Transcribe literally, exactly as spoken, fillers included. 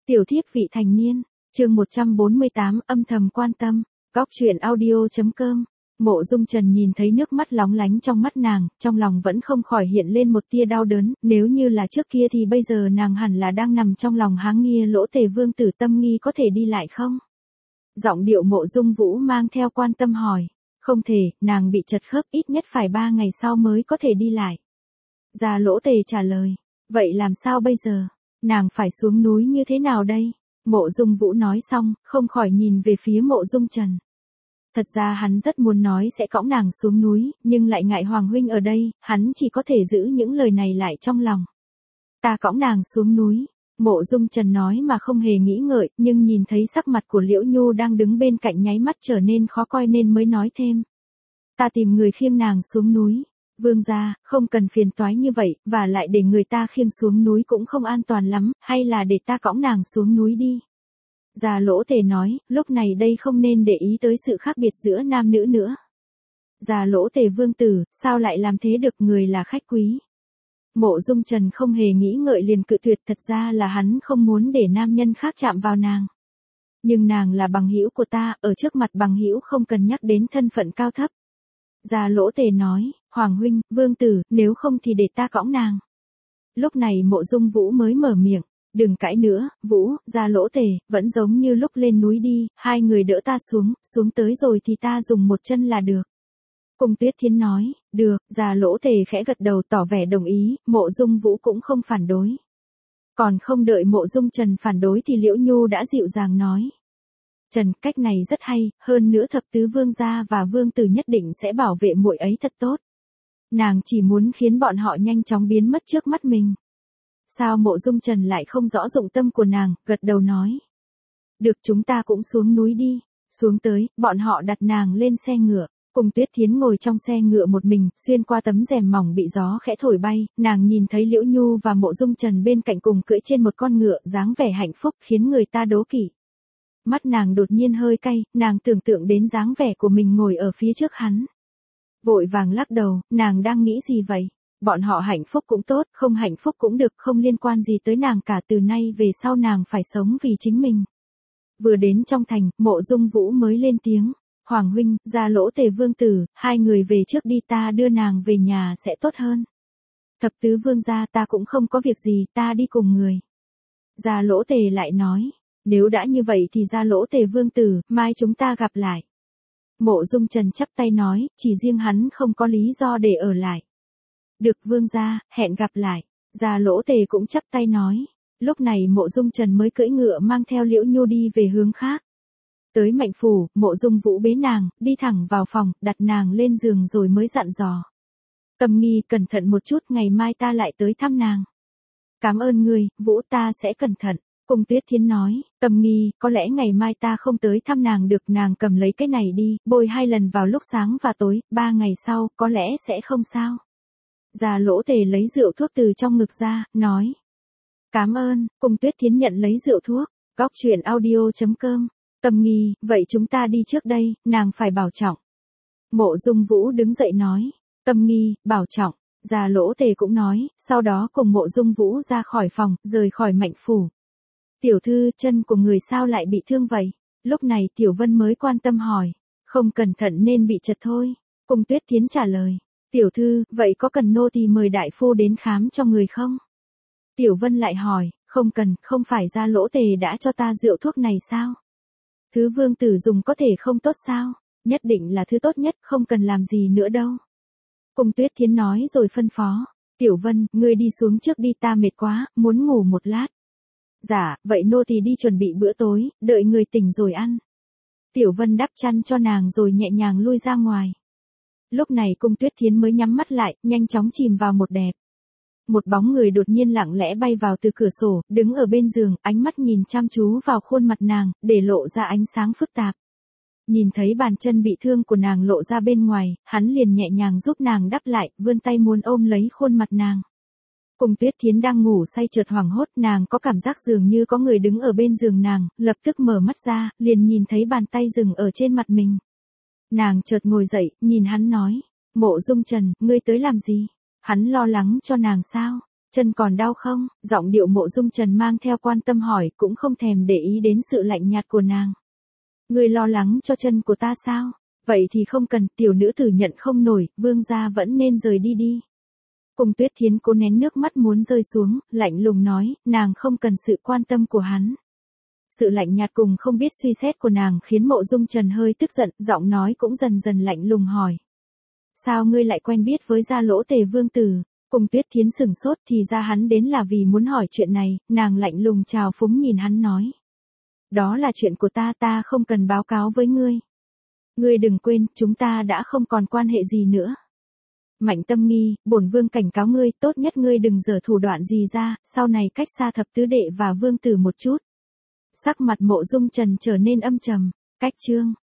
Tiểu thiếp vị thành niên, chương một trăm bốn mươi tám âm thầm quan tâm, góc truyện audio.com. Mộ Dung Trần nhìn thấy nước mắt lóng lánh trong mắt nàng, trong lòng vẫn không khỏi hiện lên một tia đau đớn, nếu như là trước kia thì bây giờ nàng hẳn là đang nằm trong lòng Háng Nghia Lỗ Tề Vương tử Tâm Nghi có thể đi lại không? Giọng điệu Mộ Dung Vũ mang theo quan tâm hỏi, không thể, nàng bị chật khớp ít nhất phải ba ngày sau mới có thể đi lại. Già Lỗ Tề trả lời, vậy làm sao bây giờ? Nàng phải xuống núi như thế nào đây? Mộ Dung Vũ nói xong, không khỏi nhìn về phía Mộ Dung Trần. Thật ra hắn rất muốn nói sẽ cõng nàng xuống núi, nhưng lại ngại Hoàng huynh ở đây, hắn chỉ có thể giữ những lời này lại trong lòng. Ta cõng nàng xuống núi, Mộ Dung Trần nói mà không hề nghĩ ngợi, nhưng nhìn thấy sắc mặt của Liễu Nhu đang đứng bên cạnh nháy mắt trở nên khó coi nên mới nói thêm. Ta tìm người khiêng nàng xuống núi. Vương gia, không cần phiền toái như vậy, và lại để người ta khiêng xuống núi cũng không an toàn lắm, hay là để ta cõng nàng xuống núi đi. Già Lỗ Tề nói, lúc này đây không nên để ý tới sự khác biệt giữa nam nữ nữa. Già Lỗ Tề vương tử, sao lại làm thế được, người là khách quý. Mộ Dung Trần không hề nghĩ ngợi liền cự tuyệt, thật ra là hắn không muốn để nam nhân khác chạm vào nàng. Nhưng nàng là bằng hữu của ta, ở trước mặt bằng hữu không cần nhắc đến thân phận cao thấp. Già Lỗ Tề nói, Hoàng huynh, vương tử, nếu không thì để ta cõng nàng. Lúc này Mộ Dung Vũ mới mở miệng, đừng cãi nữa, Vũ, Già Lỗ Tề, vẫn giống như lúc lên núi đi, hai người đỡ ta xuống, xuống tới rồi thì ta dùng một chân là được. Cung Tuyết Thiến nói, được, Già Lỗ Tề khẽ gật đầu tỏ vẻ đồng ý, Mộ Dung Vũ cũng không phản đối. Còn không đợi Mộ Dung Trần phản đối thì Liễu Nhu đã dịu dàng nói. Trần, cách này rất hay, hơn nữa thập tứ vương gia và vương tử nhất định sẽ bảo vệ muội ấy thật tốt. Nàng chỉ muốn khiến bọn họ nhanh chóng biến mất trước mắt mình. Sao Mộ Dung Trần lại không rõ dụng tâm của nàng, gật đầu nói. Được, chúng ta cũng xuống núi đi. Xuống tới, bọn họ đặt nàng lên xe ngựa. Cung Tuyết Thiến ngồi trong xe ngựa một mình, xuyên qua tấm rèm mỏng bị gió khẽ thổi bay, nàng nhìn thấy Liễu Nhu và Mộ Dung Trần bên cạnh cùng cưỡi trên một con ngựa, dáng vẻ hạnh phúc khiến người ta đố kỵ. Mắt nàng đột nhiên hơi cay, nàng tưởng tượng đến dáng vẻ của mình ngồi ở phía trước hắn. Vội vàng lắc đầu, nàng đang nghĩ gì vậy? Bọn họ hạnh phúc cũng tốt, không hạnh phúc cũng được, không liên quan gì tới nàng cả, từ nay về sau nàng phải sống vì chính mình. Vừa đến trong thành, Mộ Dung Vũ mới lên tiếng. Hoàng huynh, Già Lỗ Tề vương tử, hai người về trước đi, ta đưa nàng về nhà sẽ tốt hơn. Thập tứ vương gia, ta cũng không có việc gì, ta đi cùng người. Già Lỗ Tề lại nói. Nếu đã như vậy thì Già Lỗ Tề vương tử, mai chúng ta gặp lại. Mộ Dung Trần chắp tay nói, chỉ riêng hắn không có lý do để ở lại. Được vương gia, hẹn gặp lại. Già Lỗ Tề cũng chắp tay nói. Lúc này Mộ Dung Trần mới cưỡi ngựa mang theo Liễu Nhu đi về hướng khác. Tới Mạnh phủ, Mộ Dung Vũ bế nàng, đi thẳng vào phòng, đặt nàng lên giường rồi mới dặn dò. Tâm Nghi, cẩn thận một chút, ngày mai ta lại tới thăm nàng. Cảm ơn ngươi, Vũ, ta sẽ cẩn thận. Cung Tuyết Thiến nói, Tâm Nghi, có lẽ ngày mai ta không tới thăm nàng được, nàng cầm lấy cái này đi, bôi hai lần vào lúc sáng và tối, ba ngày sau, có lẽ sẽ không sao. Già Lỗ Tề lấy rượu thuốc từ trong ngực ra, nói. Cảm ơn, Cung Tuyết Thiến nhận lấy rượu thuốc, góc truyện audio.com. Tâm Nghi, vậy chúng ta đi trước đây, nàng phải bảo trọng. Mộ Dung Vũ đứng dậy nói, Tâm Nghi, bảo trọng. Già Lỗ Tề cũng nói, sau đó cùng Mộ Dung Vũ ra khỏi phòng, rời khỏi Mạnh phủ. Tiểu thư, chân của người sao lại bị thương vậy? Lúc này Tiểu Vân mới quan tâm hỏi. Không cẩn thận nên bị chật thôi. Cung Tuyết Thiến trả lời. Tiểu thư, vậy có cần nô tỳ mời đại phu đến khám cho người không? Tiểu Vân lại hỏi, không cần, không phải Già Lỗ Tề đã cho ta rượu thuốc này sao? Thứ vương tử dùng có thể không tốt sao? Nhất định là thứ tốt nhất, không cần làm gì nữa đâu. Cung Tuyết Thiến nói rồi phân phó. Tiểu Vân, ngươi đi xuống trước đi, ta mệt quá, muốn ngủ một lát. Dạ, vậy nô tỳ đi chuẩn bị bữa tối, đợi người tỉnh rồi ăn. Tiểu Vân đắp chăn cho nàng rồi nhẹ nhàng lui ra ngoài. Lúc này Cung Tuyết Thiến mới nhắm mắt lại, nhanh chóng chìm vào một đẹp. Một bóng người đột nhiên lặng lẽ bay vào từ cửa sổ, đứng ở bên giường, ánh mắt nhìn chăm chú vào khuôn mặt nàng, để lộ ra ánh sáng phức tạp. Nhìn thấy bàn chân bị thương của nàng lộ ra bên ngoài, hắn liền nhẹ nhàng giúp nàng đắp lại, vươn tay muốn ôm lấy khuôn mặt nàng. Cung Tuyết Thiến đang ngủ say chợt hoảng hốt, nàng có cảm giác dường như có người đứng ở bên giường nàng, lập tức mở mắt ra, liền nhìn thấy bàn tay dừng ở trên mặt mình. Nàng chợt ngồi dậy, nhìn hắn nói, Mộ Dung Trần, ngươi tới làm gì? Hắn lo lắng cho nàng sao? Chân còn đau không? Giọng điệu Mộ Dung Trần mang theo quan tâm hỏi, cũng không thèm để ý đến sự lạnh nhạt của nàng. Ngươi lo lắng cho chân của ta sao? Vậy thì không cần, tiểu nữ tử nhận không nổi, vương gia vẫn nên rời đi đi. Cùng Tuyết Thiến cố nén nước mắt muốn rơi xuống, lạnh lùng nói, nàng không cần sự quan tâm của hắn. Sự lạnh nhạt cùng không biết suy xét của nàng khiến Mộ Dung Trần hơi tức giận, giọng nói cũng dần dần lạnh lùng hỏi. Sao ngươi lại quen biết với Gia Lỗ Tề vương tử? Cùng Tuyết Thiến sửng sốt, thì ra hắn đến là vì muốn hỏi chuyện này, nàng lạnh lùng chào phúng nhìn hắn nói. Đó là chuyện của ta, ta không cần báo cáo với ngươi. Ngươi đừng quên, chúng ta đã không còn quan hệ gì nữa. Mạnh Tâm Nghi, bổn vương cảnh cáo ngươi, tốt nhất ngươi đừng giở thủ đoạn gì ra, sau này cách xa thập tứ đệ và vương tử một chút. Sắc mặt Mộ Dung Trần trở nên âm trầm, cách chương.